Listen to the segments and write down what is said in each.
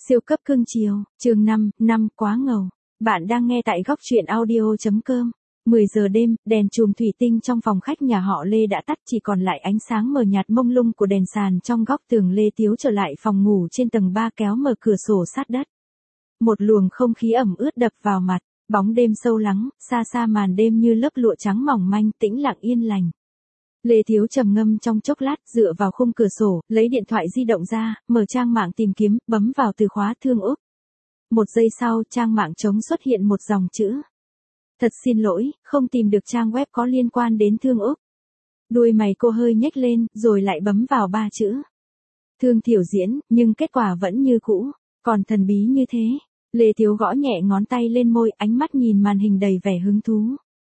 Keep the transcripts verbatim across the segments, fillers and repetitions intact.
Siêu cấp cưng chiều, chương năm, năm quá ngầu. Bạn đang nghe tại góc truyện audio.com. mười giờ đêm, đèn chùm thủy tinh trong phòng khách nhà họ Lê đã tắt, chỉ còn lại ánh sáng mờ nhạt mông lung của đèn sàn trong góc tường. Lê Tiếu trở lại phòng ngủ trên tầng ba, kéo mở cửa sổ sát đất. Một luồng không khí ẩm ướt đập vào mặt, bóng đêm sâu lắng, xa xa màn đêm như lớp lụa trắng mỏng manh, tĩnh lặng yên lành. Lê Thiếu trầm ngâm trong chốc lát, dựa vào khung cửa sổ, lấy điện thoại di động ra, mở trang mạng tìm kiếm, bấm vào từ khóa Thương Úc. Một giây sau, trang mạng trống xuất hiện một dòng chữ. Thật xin lỗi, không tìm được trang web có liên quan đến Thương Úc. Đuôi mày cô hơi nhếch lên, rồi lại bấm vào ba chữ. Thương Thiểu Diễn, nhưng kết quả vẫn như cũ, còn thần bí như thế. Lê Thiếu gõ nhẹ ngón tay lên môi, ánh mắt nhìn màn hình đầy vẻ hứng thú.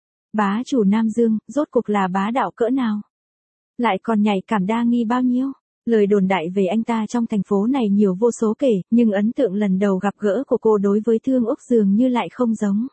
Bá chủ Nam Dương, rốt cuộc là bá đạo cỡ nào? Lại còn nhạy cảm đa nghi bao nhiêu? Lời đồn đại về anh ta trong thành phố này nhiều vô số kể, nhưng ấn tượng lần đầu gặp gỡ của cô đối với Thương Úc dường như lại không giống.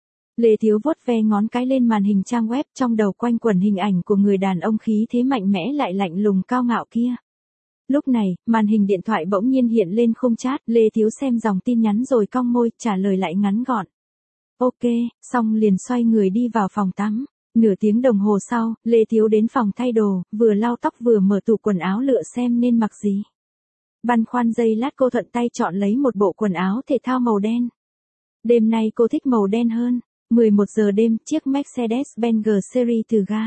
Lê Thiếu vuốt ve ngón cái lên màn hình trang web, trong đầu quanh quẩn hình ảnh của người đàn ông khí thế mạnh mẽ lại lạnh lùng cao ngạo kia. Lúc này, màn hình điện thoại bỗng nhiên hiện lên khung chat, Lê Thiếu xem dòng tin nhắn rồi cong môi, trả lời lại ngắn gọn. Ok, xong liền xoay người đi vào phòng tắm. Nửa tiếng đồng hồ sau, Lê Thiếu đến phòng thay đồ, vừa lau tóc vừa mở tủ quần áo lựa xem nên mặc gì. Băn khoăn giây lát cô thuận tay chọn lấy một bộ quần áo thể thao màu đen. Đêm nay cô thích màu đen hơn. mười một giờ đêm, chiếc Mercedes-Benz G-Series từ ga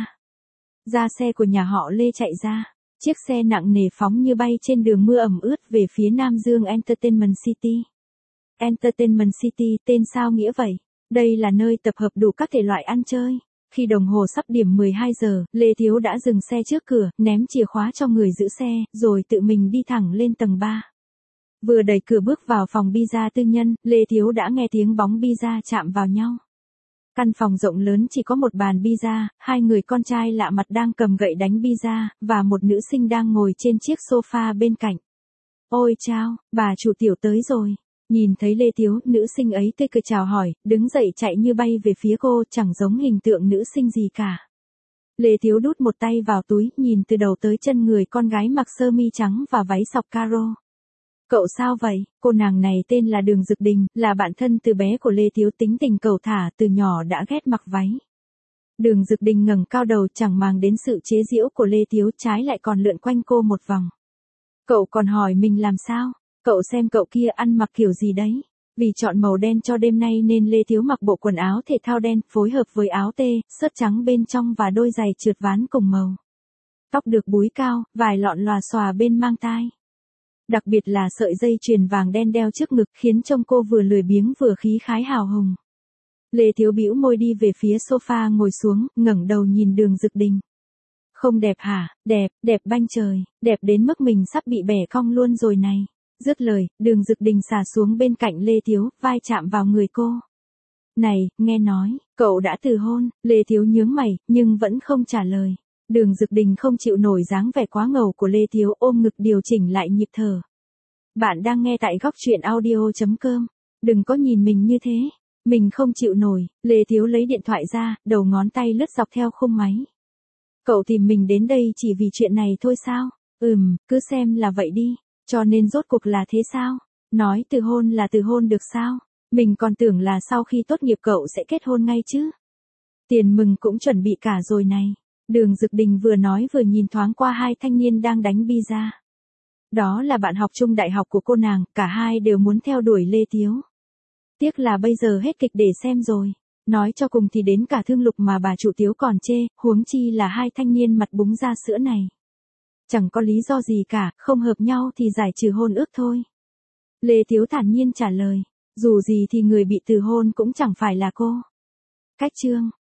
ra xe của nhà họ Lê chạy ra. Chiếc xe nặng nề phóng như bay trên đường mưa ẩm ướt về phía Nam Dương Entertainment City. Entertainment City, tên sao nghĩa vậy? Đây là nơi tập hợp đủ các thể loại ăn chơi. Khi đồng hồ sắp điểm mười hai giờ, Lê Thiếu đã dừng xe trước cửa, ném chìa khóa cho người giữ xe, rồi tự mình đi thẳng lên tầng ba. Vừa đẩy cửa bước vào phòng pizza tư nhân, Lê Thiếu đã nghe tiếng bóng pizza chạm vào nhau. Căn phòng rộng lớn chỉ có một bàn pizza, hai người con trai lạ mặt đang cầm gậy đánh pizza, và một nữ sinh đang ngồi trên chiếc sofa bên cạnh. Ôi chao, bà chủ Tiểu tới rồi. Nhìn thấy Lê Thiếu, nữ sinh ấy tươi cười chào hỏi, đứng dậy chạy như bay về phía cô, chẳng giống hình tượng nữ sinh gì cả. Lê Thiếu đút một tay vào túi, nhìn từ đầu tới chân người con gái mặc sơ mi trắng và váy sọc caro. Cậu sao vậy? Cô nàng này tên là Đường Dực Đình, là bạn thân từ bé của Lê Thiếu, tính tình cẩu thả, từ nhỏ đã ghét mặc váy. Đường Dực Đình ngẩng cao đầu, chẳng màng đến sự chế giễu của Lê Thiếu, trái lại còn lượn quanh cô một vòng. Cậu còn hỏi mình làm sao? Cậu xem cậu kia ăn mặc kiểu gì đấy? Vì chọn màu đen cho đêm nay nên Lê Thiếu mặc bộ quần áo thể thao đen, phối hợp với áo tê, sớt trắng bên trong và đôi giày trượt ván cùng màu. Tóc được búi cao, vài lọn lòa xòa bên mang tai. Đặc biệt là sợi dây chuyền vàng đen đeo trước ngực, khiến trông cô vừa lười biếng vừa khí khái hào hùng. Lê Thiếu bĩu môi đi về phía sofa ngồi xuống, ngẩng đầu nhìn Đường Dực Đình. Không đẹp hả? Đẹp, đẹp banh trời, đẹp đến mức mình sắp bị bẻ cong luôn rồi này. Dứt lời, Đường Dực Đình xà xuống bên cạnh Lê Thiếu, vai chạm vào người cô. Này, nghe nói, cậu đã từ hôn. Lê Thiếu nhướng mày, nhưng vẫn không trả lời. Đường Dực Đình không chịu nổi dáng vẻ quá ngầu của Lê Thiếu, ôm ngực điều chỉnh lại nhịp thở. Bạn đang nghe tại góc truyện audio.com. Đừng có nhìn mình như thế. Mình không chịu nổi. Lê Thiếu lấy điện thoại ra, đầu ngón tay lướt dọc theo khung máy. Cậu tìm mình đến đây chỉ vì chuyện này thôi sao? Ừm, cứ xem là vậy đi. Cho nên rốt cuộc là thế sao? Nói từ hôn là từ hôn được sao? Mình còn tưởng là sau khi tốt nghiệp cậu sẽ kết hôn ngay chứ. Tiền mừng cũng chuẩn bị cả rồi này. Đường Dực Đình vừa nói vừa nhìn thoáng qua hai thanh niên đang đánh pizza. Đó là bạn học chung đại học của cô nàng, cả hai đều muốn theo đuổi Lê Thiếu. Tiếc là bây giờ hết kịch để xem rồi. Nói cho cùng thì đến cả Thương Lục mà bà chủ Tiếu còn chê, huống chi là hai thanh niên mặt búng ra sữa này. Chẳng có lý do gì cả, không hợp nhau thì giải trừ hôn ước thôi. Lê Thiếu thản nhiên trả lời, dù gì thì người bị từ hôn cũng chẳng phải là cô. Cách chương.